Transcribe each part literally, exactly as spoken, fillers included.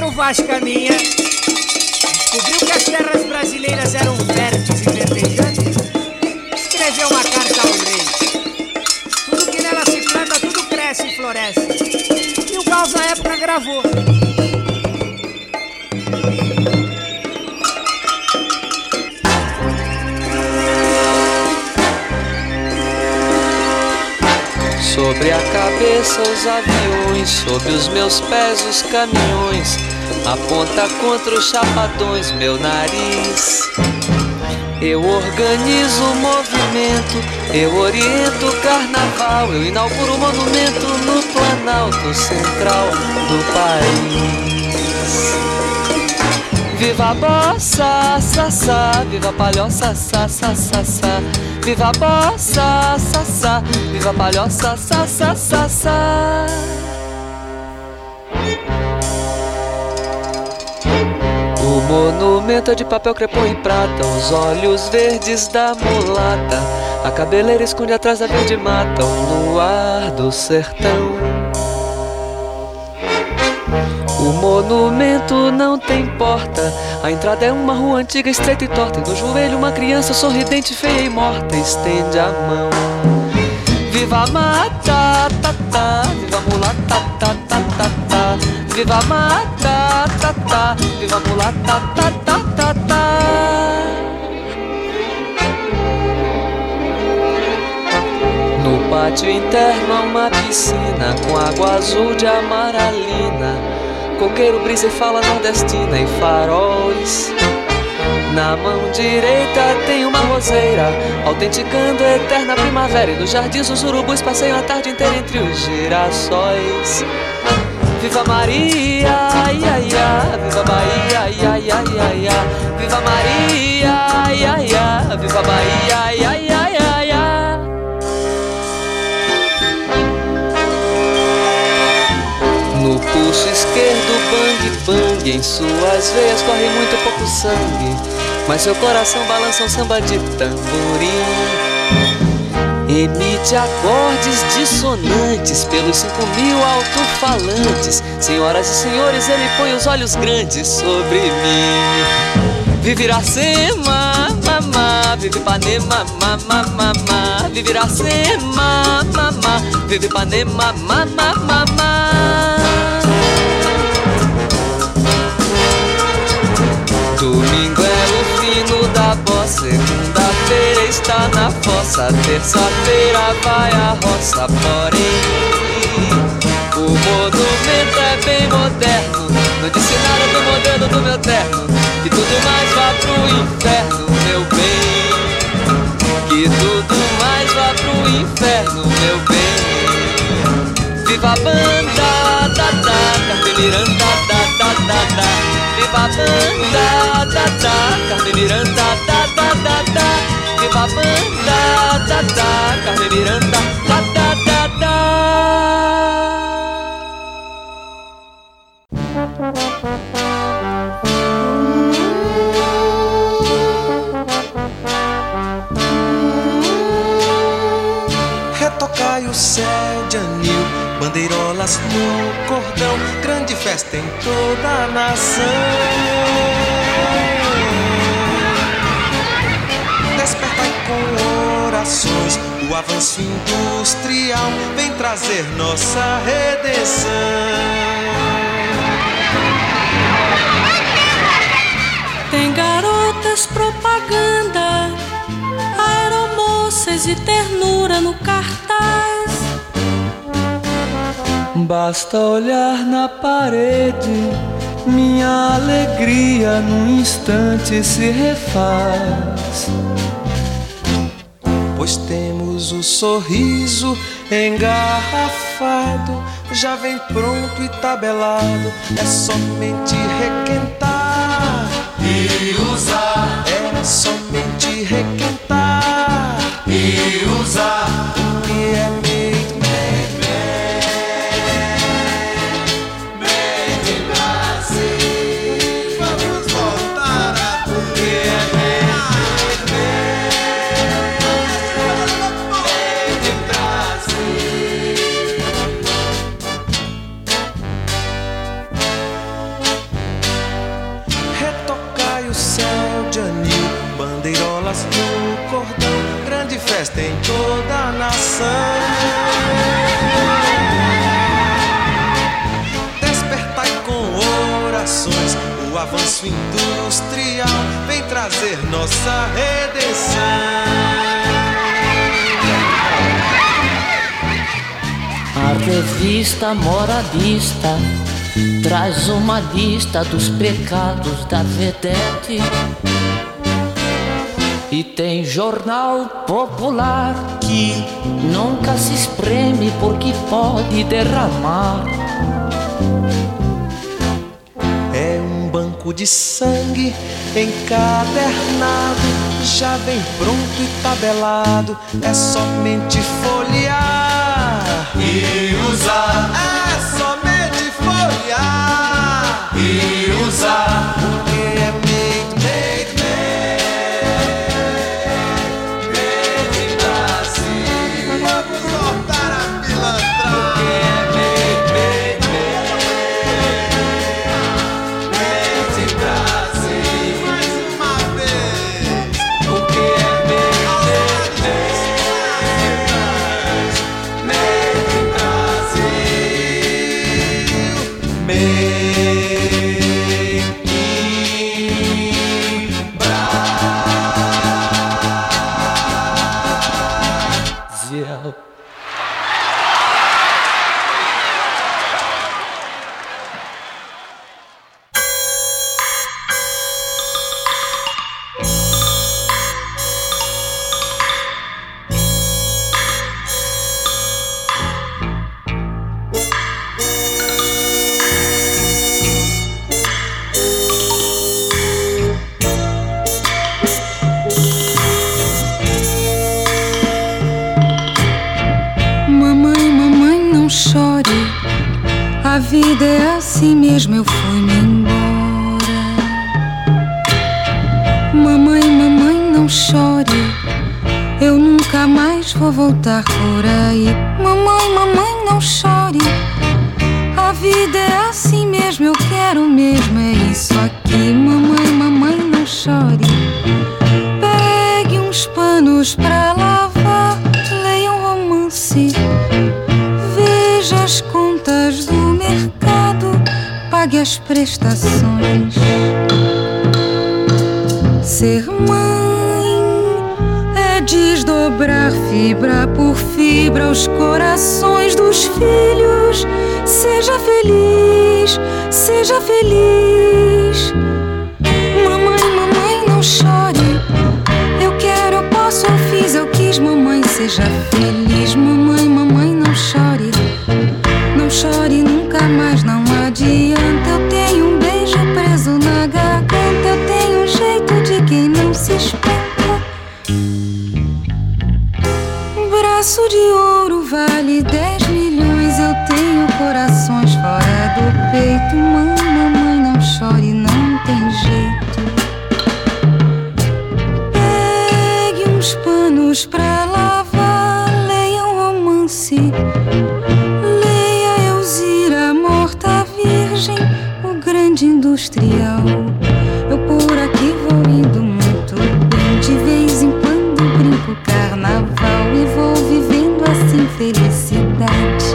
Quero Vascaminha. Descobriu que as terras brasileiras eram férteis e verdejantes. Escreveu uma carta ao rei. Tudo que nela se planta, tudo cresce e floresce. E o Gauss na época gravou. Sobre a cabeça os aviões, sob os meus pés os caminhões, aponta contra os chapadões meu nariz. Eu organizo o movimento, eu oriento o carnaval, eu inauguro o monumento no Planalto Central do país. Viva a bossa, sassá, viva a palhoça, sassá, sassá. Viva a bossa, sassá, viva a palhoça, sassá, sassá. O monumento é de papel crepom e prata, os olhos verdes da mulata, a cabeleira esconde atrás da verde mata, o luar do sertão. O monumento não tem porta, a entrada é uma rua antiga, estreita e torta, e no joelho uma criança sorridente, feia e morta, estende a mão. Viva a mata, tá, tá, viva a mulata, tá, tá, tá, tá. Viva a mata, tá, tá, viva a mulata, tá, tá, tá, tá. No pátio interno há uma piscina com água azul de amaralina, coqueiro, brisa e fala nordestina e faróis. Na mão direita tem uma roseira, autenticando a eterna primavera, e nos jardins os urubus passeiam a tarde inteira entre os girassóis. Viva Maria, ai, ai, ai, viva Bahia, ai, ai, ai, ai, ai. Viva Maria, ai, ai, ai, viva Bahia, ai, ai, ai, ai, ai. No pulso esquerdo, bang, bang, em suas veias corre muito pouco sangue, mas seu coração balança um samba de tamborim. Emite acordes dissonantes pelos cinco mil alto-falantes. Senhoras e senhores, ele põe os olhos grandes sobre mim. Vive Iracema, mamá, vive Ipanema, mamá, mamá. Vive Iracema, mamá, vive Ipanema, mamá, mamá. Domingo é o fino da bossa, segunda-feira está na fossa, terça-feira vai à roça, porém o monumento é bem moderno, não disse nada do modelo do meu terno, que tudo mais vá pro inferno, meu bem, que tudo mais vá pro inferno, meu bem. Viva a banda, da, da, Carmen Miranda, da, da, da, da. Viva a banda, da, da, Carmen Miranda, da, da, da, da. Viva a banda, da, da, Carmen Miranda, da, da, da, da. Retocai o céu de anil, bandeirolas no cordão, grande festa em toda a nação. Despertai com orações, o avanço industrial vem trazer nossa redenção. Tem garotas propaganda, aeromoças e ternura no cartaz. Basta olhar na parede, minha alegria num instante se refaz. Pois temos o sorriso engarrafado, já vem pronto e tabelado, é somente requentar e usar. É somente requentar e usar. O que é made, made, made in Brasil. Vamos voltar a tudo. O que é made, made in Brasil. festa em toda a nação. Despertai com orações, o avanço industrial vem trazer nossa redenção. A revista Moradista traz uma lista dos pecados da vedete. E tem jornal popular que nunca se espreme porque pode derramar. É um banco de sangue encadernado, já vem pronto e tabelado, é somente folhear e usar. É somente folhear e usar. Porque é made, made, made, made in Brasil. Vamos voltar a pilantrar. Porque é made, made, made, made in Brasil. Mais uma vez. Porque é made, made, made, made in Brasil. Made A vida é assim mesmo, eu fui-me embora. Mamãe, mamãe, não chore, eu nunca mais vou voltar por aí. Mamãe, mamãe, não chore, a vida é assim mesmo, eu quero mesmo, é isso aqui. Mamãe, mamãe, não chore, pegue uns panos pra lavar, leia um romance, veja as contas do mercado, pague as prestações. Ser mãe é desdobrar fibra por fibra os corações dos filhos. Seja feliz, seja feliz. Mamãe, mamãe, não chore, eu quero, eu posso, eu fiz, eu quis. Mamãe, seja feliz. Mamãe, mamãe, não chore, não chore nunca mais, não adianta. Eu tenho um beijo preso na garganta, eu tenho um jeito de quem não se espanta. Braço de ouro vale dez milhões, eu tenho corações fora do peito. Mãe, mamãe, não chore, não tem jeito. Pegue uns panos pra lavar, leia um romance, leia Elzira, morta virgem, o grande industrial. Eu por aqui vou indo muito bem, de vez em quando brinco carnaval e vou vivendo assim felicidade.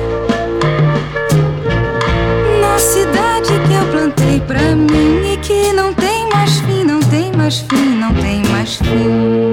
Na cidade que eu plantei pra mim e que não tem mais fim, não tem mais fim, não tem mais fim.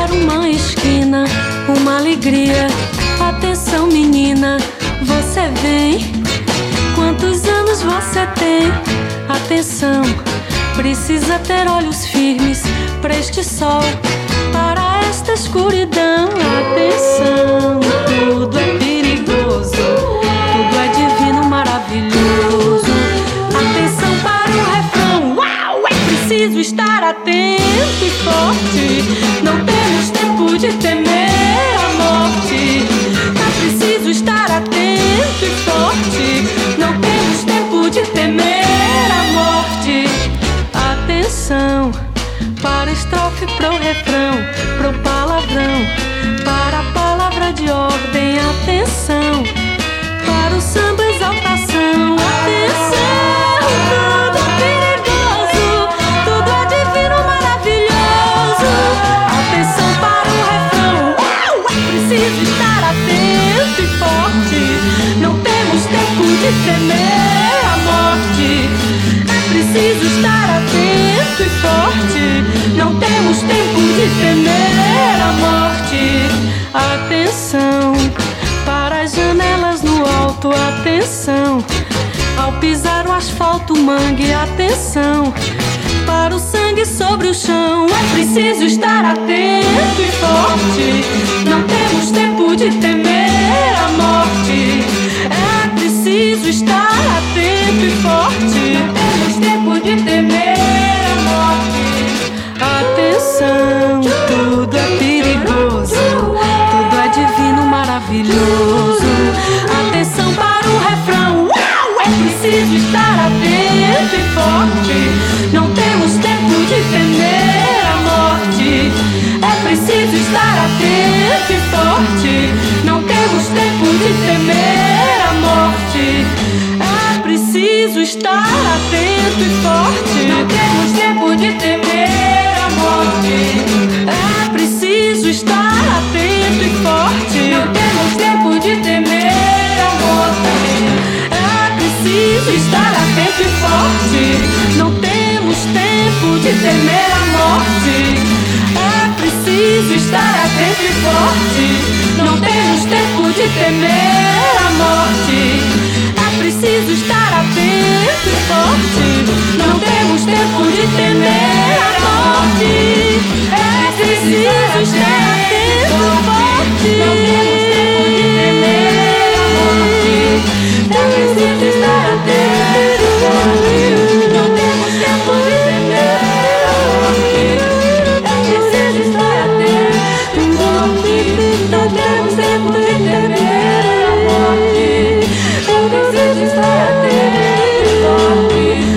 para uma esquina, uma alegria. Atenção menina, você vem. Quantos anos você tem? Atenção, precisa ter olhos firmes para este sol, para esta escuridão. Atenção, tudo é perigoso, tudo é divino, maravilhoso. Atenção para o refrão. Uau! É preciso estar atento e forte. Não temos tempo de temer a morte. É preciso estar atento e forte. Não temos tempo de temer a morte. Atenção para a estrofe, pro refrão, pro palavrão, para a palavra de ordem. Atenção para o samba, exaltação. Atenção, tudo é perigoso, tudo é divino, maravilhoso. Atenção para o refrão. Uau! É preciso estar atento e forte. Não temos tempo de temer a morte. É preciso estar atento e forte. Não temos tempo de temer a morte. Atenção para as janelas no alto. Atenção ao pisar o asfalto, mangue. Atenção para o sangue sobre o chão. É preciso estar atento e forte. Não temos tempo de temer a morte. É preciso estar atento e forte. Não temos tempo de temer a morte. Atenção, tudo é perigoso, tudo é divino, maravilhoso. Atenção para o refrão. Uau! É preciso estar atento e forte. Não temos tempo de temer a morte. É preciso estar atento e forte. Não temos tempo de temer a morte. É preciso estar atento e forte. Não temos tempo de temer a morte. É preciso estar atento e forte. Não temos tempo de temer a morte. É preciso estar atento e forte. Não temos tempo de temer a morte. É preciso estar atento e forte. Não temos tempo de temer a morte. É preciso estar atento e forte. Não temos tempo de temer a morte. É preciso estar atento e forte. Não temos tempo de temer a morte. É preciso estar atento e forte. Não temos tempo de temer a morte. É preciso estar atento e forte. Não temos tempo de temer a morte. É preciso estar atento e forte.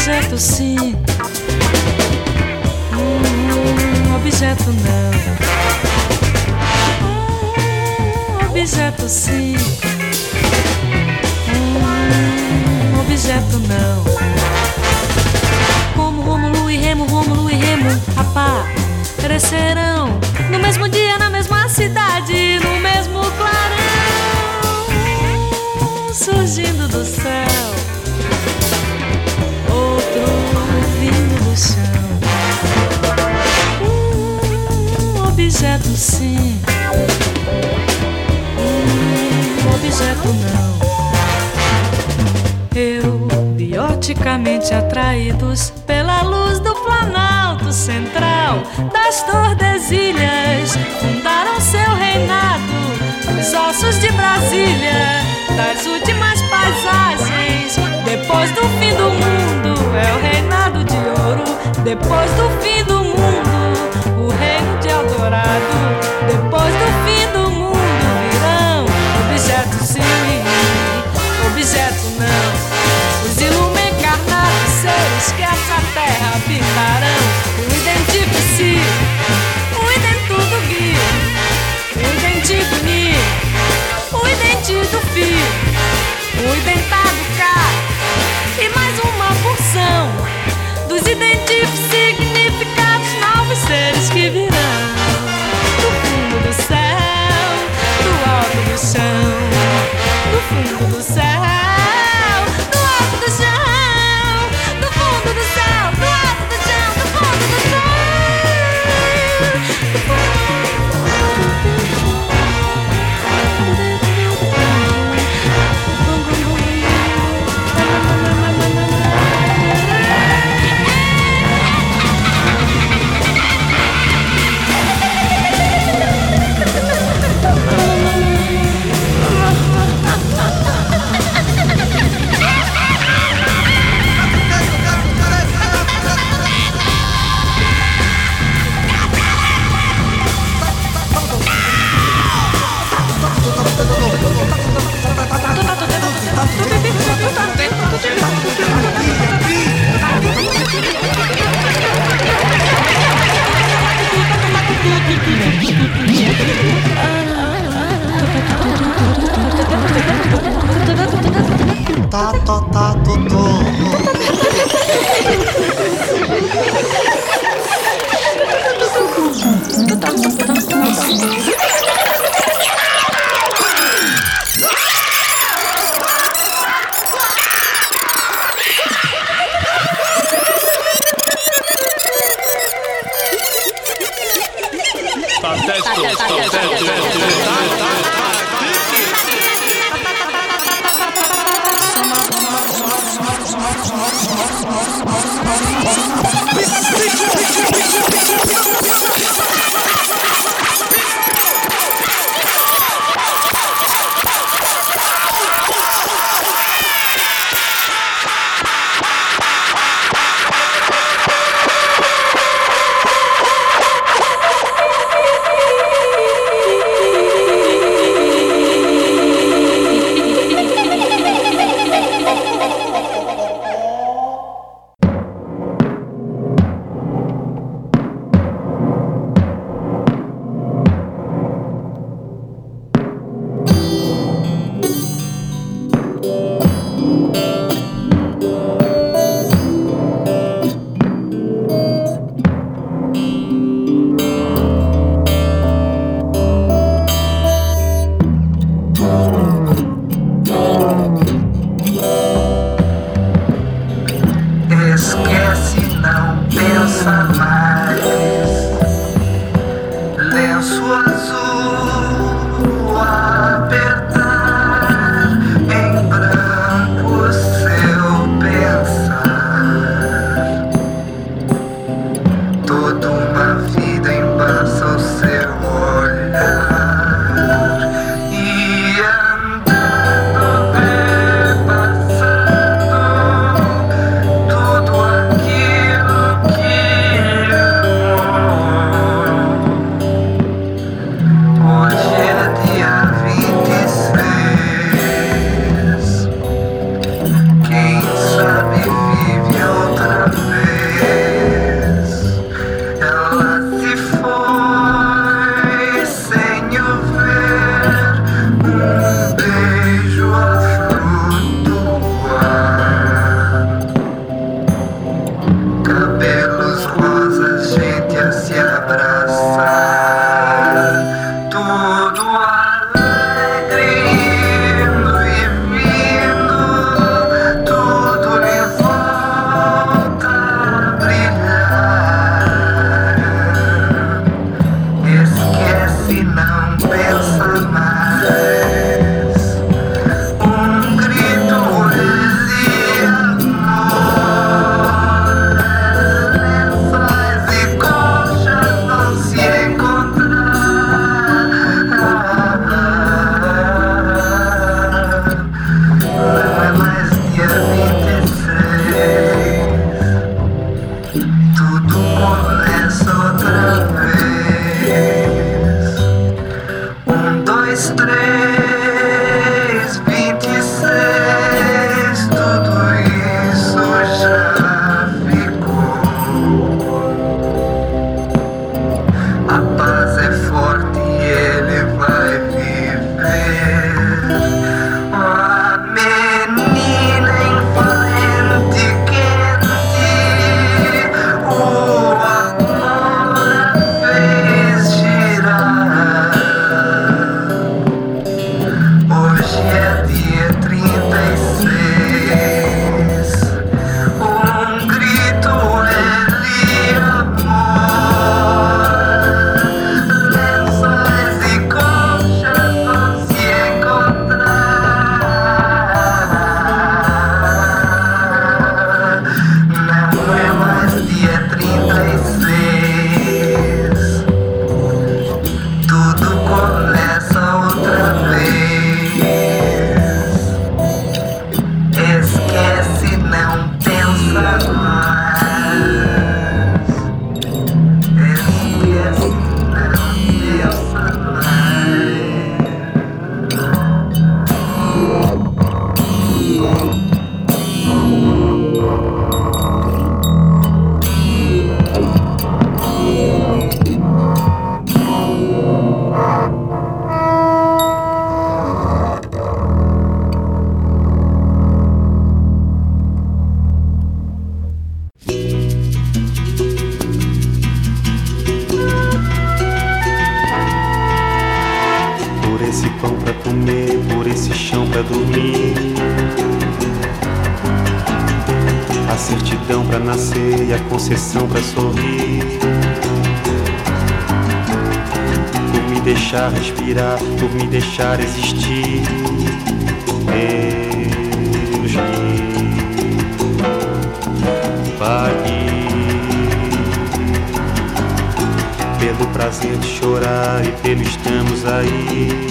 objeto sim, hum, objeto não. Hum, objeto sim, hum, objeto não. Como Rômulo e Remo, Rômulo e Remo, rapá, crescerão no mesmo dia, na mesma cidade, no mesmo clarão, surgindo do céu, outro vindo do chão. Um objeto sim, um objeto não. Eu, bioticamente atraídos pela luz do Planalto Central, das Tordesilhas, fundaram seu reinado nos ossos de Brasília, das últimas paisagens. Depois do fim do mundo é o reinado de ouro. Depois do fim do mundo, o reino de Eldorado. Depois do fim do mundo virão objetos sim, objeto não. Os ilume encarnados seres que essa terra habitarão. O identifique-se, o identudo gui, o identigo-ni, o identido fi, o identado cá, e mais uma porção dos identificados significados novos seres que virão do fundo do céu, do alto do chão, do fundo do céu. Tá, tá, tá, tô, tô. pra dormir, a certidão pra nascer e a concessão pra sorrir. Por me deixar respirar, por me deixar existir, Deus me pague pelo prazer de chorar e pelo estamos aí,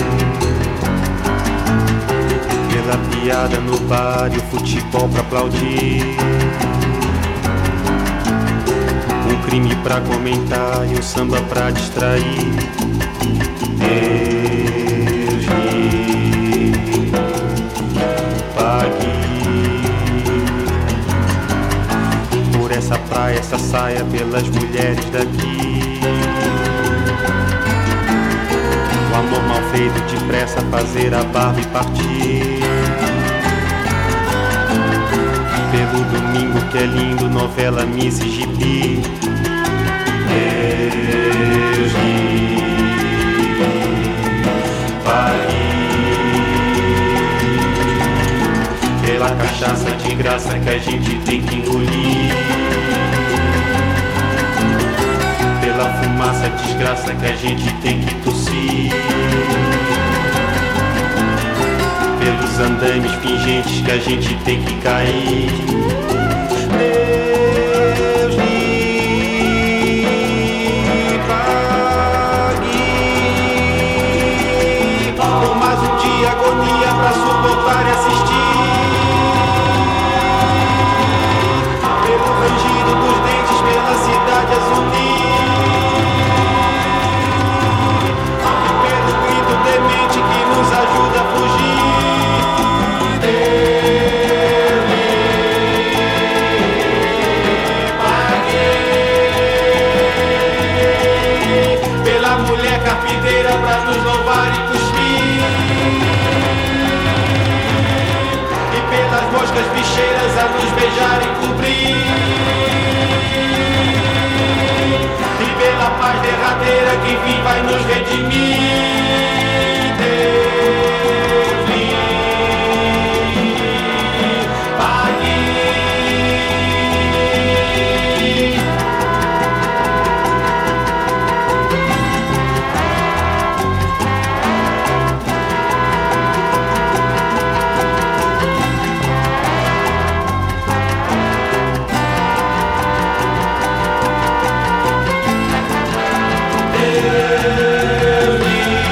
pela piada no bar e o futebol pra aplaudir, um crime pra comentar e um samba pra distrair. Deus me pague por essa praia, essa saia, pelas mulheres daqui, o amor mal feito depressa, fazer a barba e partir, pelo domingo que é lindo, novela, miss e gibi. Deus me pague pela cachaça de graça que a gente tem que engolir, pela fumaça desgraça que a gente tem que tossir, pelos andames pingentes que a gente tem que cair. Deus me pague por mais um dia agonia pra suportar e assistir, pelo rangido dos dentes, pela cidade a zunir, e pelo grito demente que nos ajuda a fugir. Deus me pague pela mulher carpideira pra nos louvar e cuspir, e pelas moscas bicheiras a nos beijar e cobrir, e pela paz derradeira que vem vai nos redimir. Deus me pague Deus me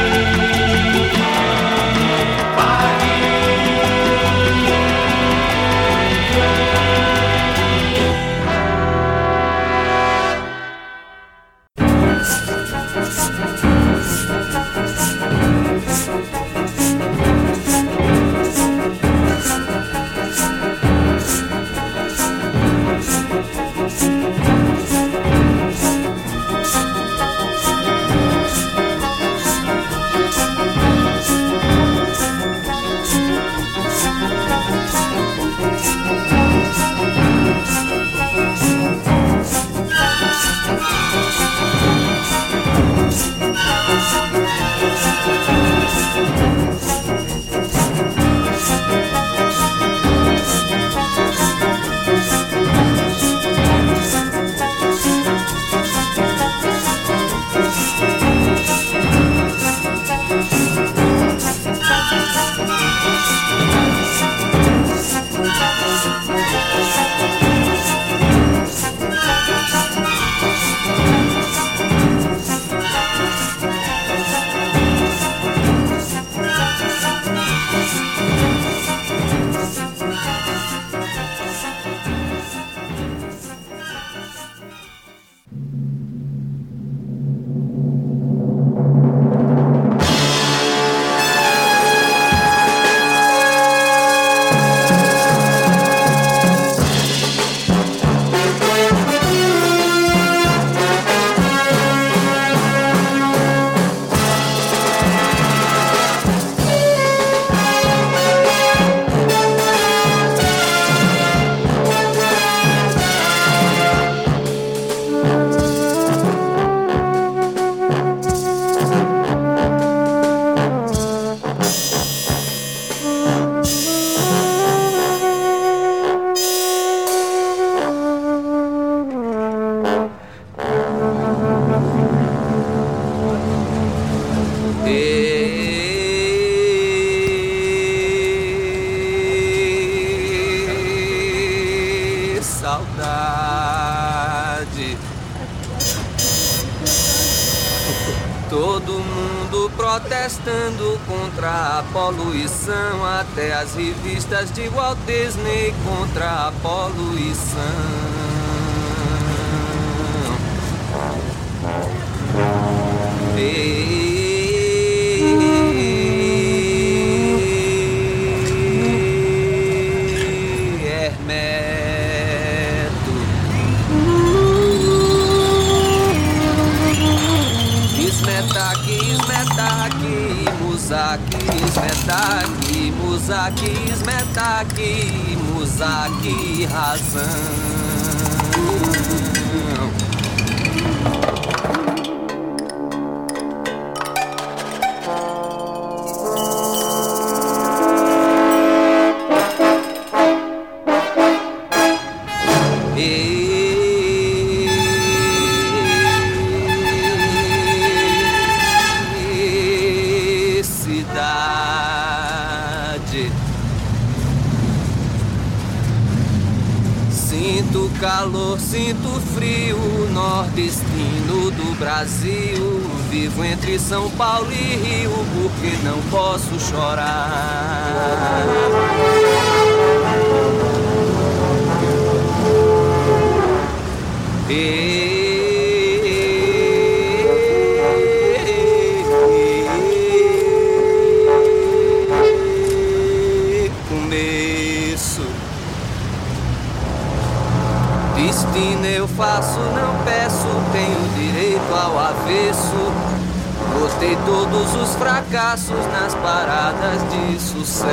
todo mundo protestando contra a poluição, até as revistas de Walt Disney contra a poluição. Ei, Muzaki, Smetaki, Muzaki, Smetaki, Muzaki, razão. Sinto calor, sinto frio, nordestino do Brasil. Vivo entre São Paulo e Rio, porque não posso chorar. E... Destino eu faço, não peço, tenho direito ao avesso. Botei todos os fracassos nas paradas de sucesso.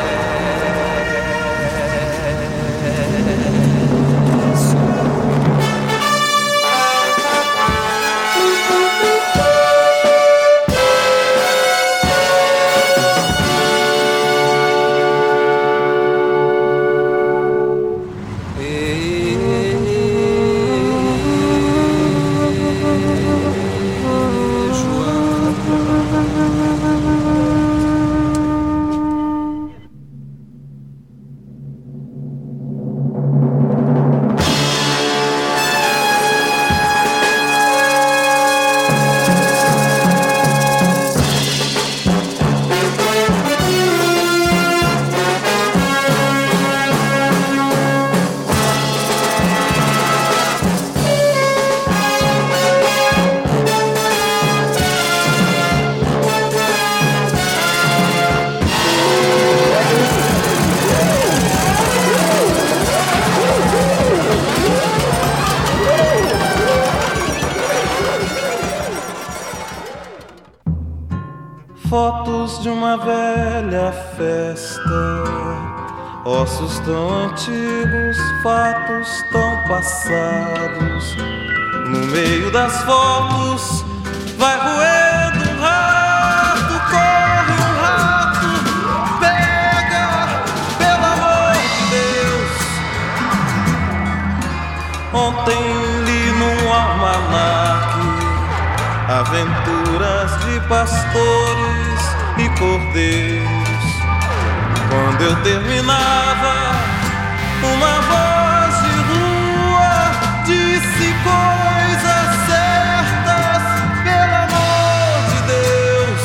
Fotos de uma velha festa, ossos tão antigos, fatos tão passados. No meio das fotos vai roendo um rato, corre um rato, pega, pelo amor de Deus. Ontem li num almanaque aventuras de pastores e cordeiros. Quando eu terminava, uma voz de rua disse coisas certas, pelo amor de Deus.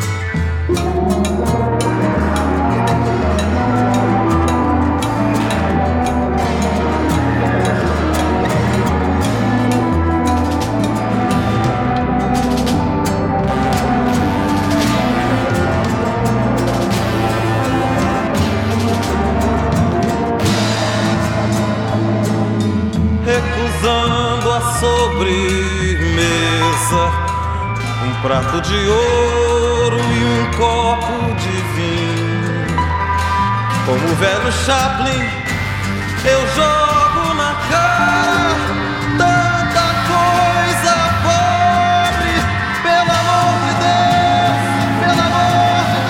Recusando a sobremesa, um prato de ouro e um copo de vinho. Como o velho Chaplin, eu jogo na cara tanta coisa pobre, pelo amor de Deus, pelo amor de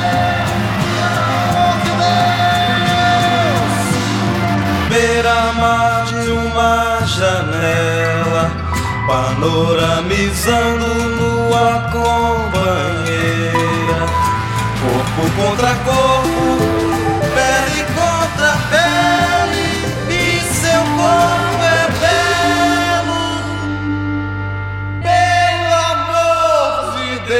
Deus, pelo amor de Deus. Beira-mar de uma janela, panoramizando nua companheira, corpo contra corpo, pele contra pele, e seu corpo é belo, pelo amor de Deus.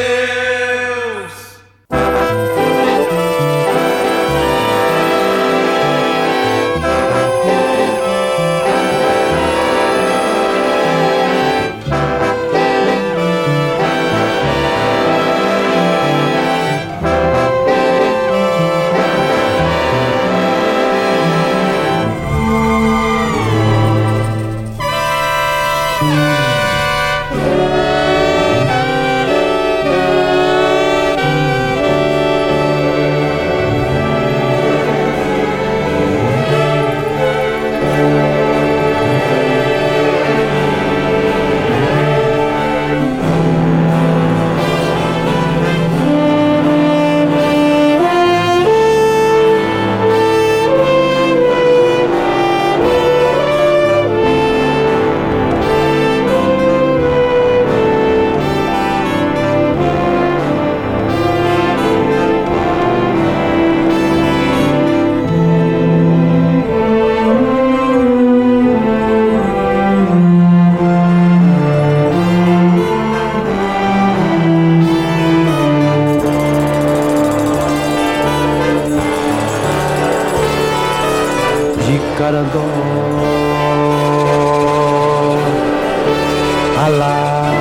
Jicarandó, alá.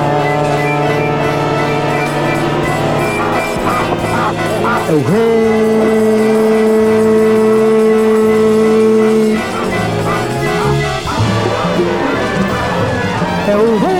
É o rei, é o rei.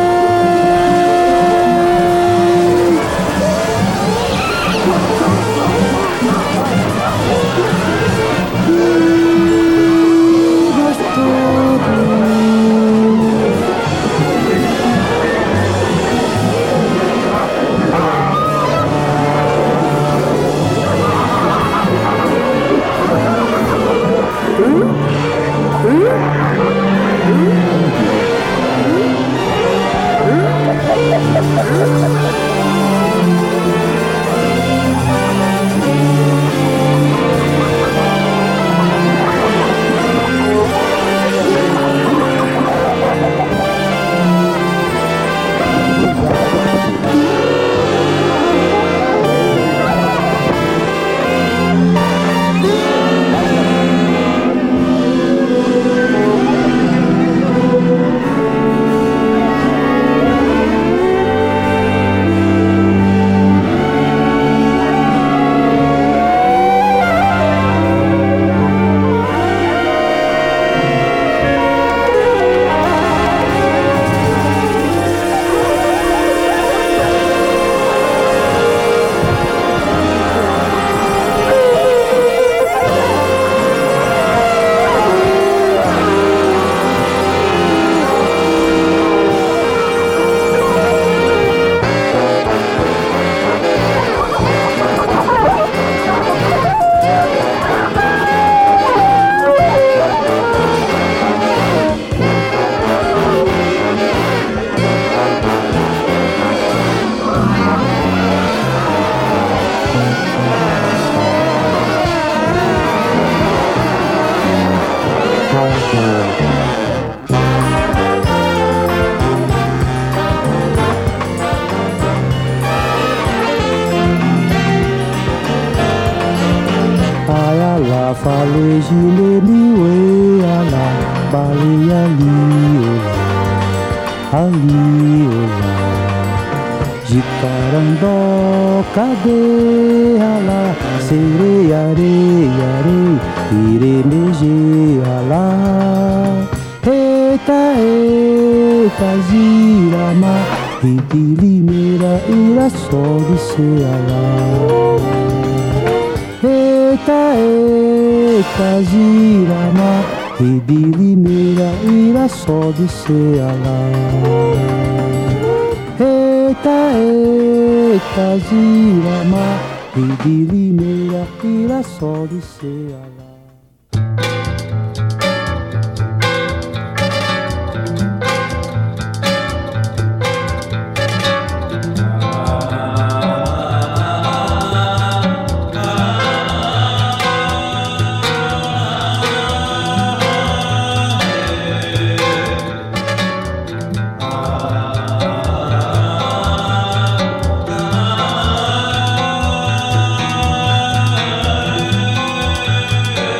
Jicarandó, cadê alá? Serei, areia, arei, iremeje alá. Eita, eita, girama, Ipilimeira, Irassol de Ceará. Eita, eita, girama, Ipilimeira, Irassol de Ceará. Eita, eita, girama, Ipilimeira, Irassol de Ceará. Ah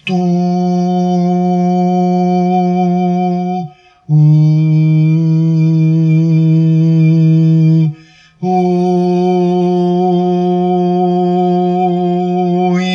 Tu, uh, uh, i.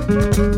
Música